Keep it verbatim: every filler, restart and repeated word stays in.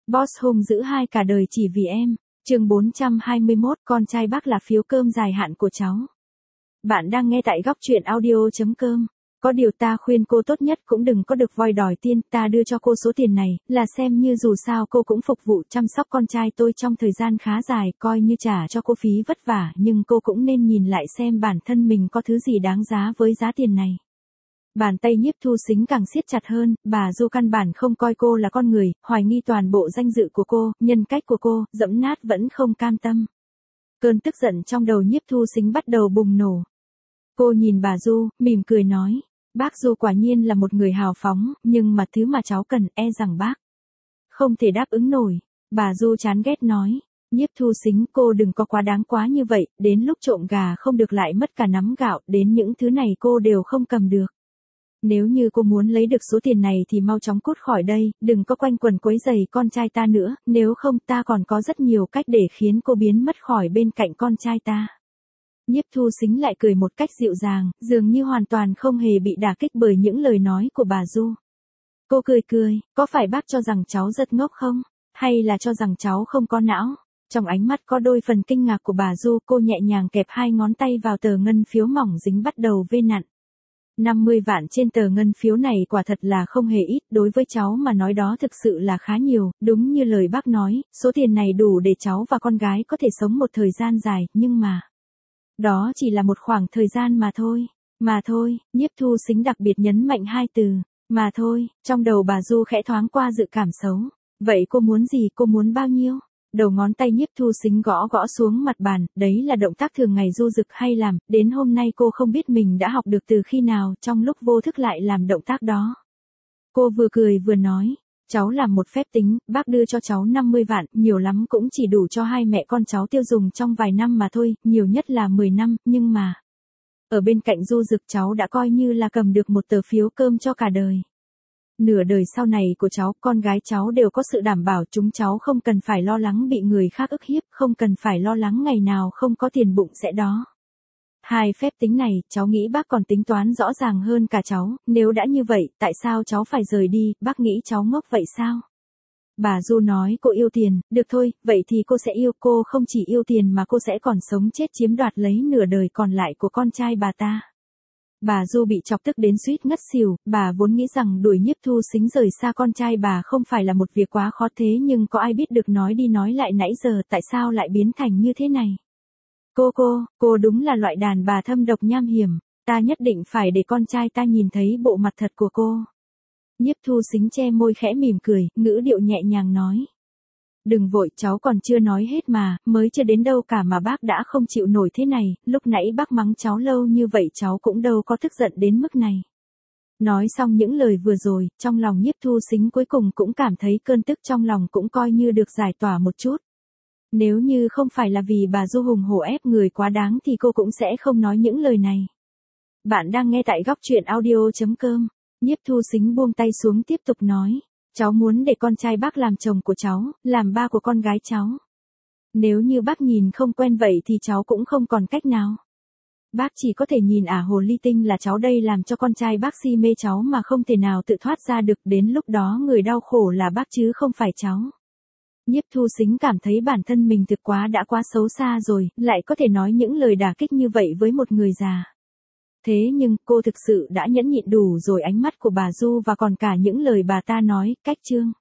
Boss hung dữ hai cả đời chỉ vì em. Chương bốn trăm hai mươi mốt, con trai bác là phiếu cơm dài hạn của cháu. Bạn đang nghe tại góc truyện audio chấm com. Có điều ta khuyên cô tốt nhất cũng đừng có được voi đòi tiên, ta đưa cho cô số tiền này, là xem như dù sao cô cũng phục vụ chăm sóc con trai tôi trong thời gian khá dài, coi như trả cho cô phí vất vả, nhưng cô cũng nên nhìn lại xem bản thân mình có thứ gì đáng giá với giá tiền này. Bàn tay Nhiếp Thu Sính càng siết chặt hơn, bà Du căn bản không coi cô là con người, hoài nghi toàn bộ danh dự của cô, nhân cách của cô, dẫm nát vẫn không cam tâm. Cơn tức giận trong đầu Nhiếp Thu Sính bắt đầu bùng nổ. Cô nhìn bà Du, mỉm cười nói, bác Du quả nhiên là một người hào phóng, nhưng mà thứ mà cháu cần e rằng bác không thể đáp ứng nổi. Bà Du chán ghét nói, Nhiếp Thu Sính cô đừng có quá đáng quá như vậy, đến lúc trộm gà không được lại mất cả nắm gạo, đến những thứ này cô đều không cầm được. Nếu như cô muốn lấy được số tiền này thì mau chóng cút khỏi đây, đừng có quanh quẩn quấy rầy con trai ta nữa, nếu không ta còn có rất nhiều cách để khiến cô biến mất khỏi bên cạnh con trai ta. Nhiếp Thu Sính lại cười một cách dịu dàng, dường như hoàn toàn không hề bị đả kích bởi những lời nói của bà Du. Cô cười cười, có phải bác cho rằng cháu rất ngốc không? Hay là cho rằng cháu không có não? Trong ánh mắt có đôi phần kinh ngạc của bà Du, cô nhẹ nhàng kẹp hai ngón tay vào tờ ngân phiếu mỏng dính bắt đầu vê nặn. năm mươi vạn trên tờ ngân phiếu này quả thật là không hề ít, đối với cháu mà nói đó thực sự là khá nhiều, đúng như lời bác nói, số tiền này đủ để cháu và con gái có thể sống một thời gian dài, nhưng mà đó chỉ là một khoảng thời gian mà thôi, mà thôi, Nhiếp Thu Sính đặc biệt nhấn mạnh hai từ, mà thôi, trong đầu bà Du khẽ thoáng qua dự cảm xấu. Vậy cô muốn gì, cô muốn bao nhiêu? Đầu ngón tay Nhiếp Thu Sính gõ gõ xuống mặt bàn, đấy là động tác thường ngày Du Dực hay làm, đến hôm nay cô không biết mình đã học được từ khi nào, trong lúc vô thức lại làm động tác đó. Cô vừa cười vừa nói, cháu làm một phép tính, bác đưa cho cháu năm mươi vạn, nhiều lắm cũng chỉ đủ cho hai mẹ con cháu tiêu dùng trong vài năm mà thôi, nhiều nhất là mười năm, nhưng mà ở bên cạnh Du Dực cháu đã coi như là cầm được một tờ phiếu cơm cho cả đời. Nửa đời sau này của cháu, con gái cháu đều có sự đảm bảo, chúng cháu không cần phải lo lắng bị người khác ức hiếp, không cần phải lo lắng ngày nào không có tiền bụng sẽ đó. Hai phép tính này, cháu nghĩ bác còn tính toán rõ ràng hơn cả cháu, nếu đã như vậy, tại sao cháu phải rời đi, bác nghĩ cháu ngốc vậy sao? Bà Du nói cô yêu tiền, được thôi, vậy thì cô sẽ yêu, cô không chỉ yêu tiền mà cô sẽ còn sống chết chiếm đoạt lấy nửa đời còn lại của con trai bà ta. Bà Du bị chọc tức đến suýt ngất xỉu, bà vốn nghĩ rằng đuổi Nhiếp Thu Sính rời xa con trai bà không phải là một việc quá khó thế nhưng có ai biết được nói đi nói lại nãy giờ tại sao lại biến thành như thế này. Cô cô, cô đúng là loại đàn bà thâm độc nham hiểm, ta nhất định phải để con trai ta nhìn thấy bộ mặt thật của cô. Nhiếp Thu Sính che môi khẽ mỉm cười, ngữ điệu nhẹ nhàng nói. Đừng vội, cháu còn chưa nói hết mà, mới chưa đến đâu cả mà bác đã không chịu nổi thế này, lúc nãy bác mắng cháu lâu như vậy cháu cũng đâu có tức giận đến mức này. Nói xong những lời vừa rồi, trong lòng Nhiếp Thu Sính cuối cùng cũng cảm thấy cơn tức trong lòng cũng coi như được giải tỏa một chút. Nếu như không phải là vì bà Du hùng hổ ép người quá đáng thì cô cũng sẽ không nói những lời này. Bạn đang nghe tại góc truyện audio chấm com. Nhiếp Thu Sính buông tay xuống tiếp tục nói. Cháu muốn để con trai bác làm chồng của cháu, làm ba của con gái cháu. Nếu như bác nhìn không quen vậy thì cháu cũng không còn cách nào. Bác chỉ có thể nhìn ả hồ ly tinh là cháu đây làm cho con trai bác si mê cháu mà không thể nào tự thoát ra được, đến lúc đó người đau khổ là bác chứ không phải cháu. Nhiếp Thu Sính cảm thấy bản thân mình thực quá đã quá xấu xa rồi, lại có thể nói những lời đả kích như vậy với một người già. Thế nhưng, cô thực sự đã nhẫn nhịn đủ rồi, ánh mắt của bà Du và còn cả những lời bà ta nói, cách chương.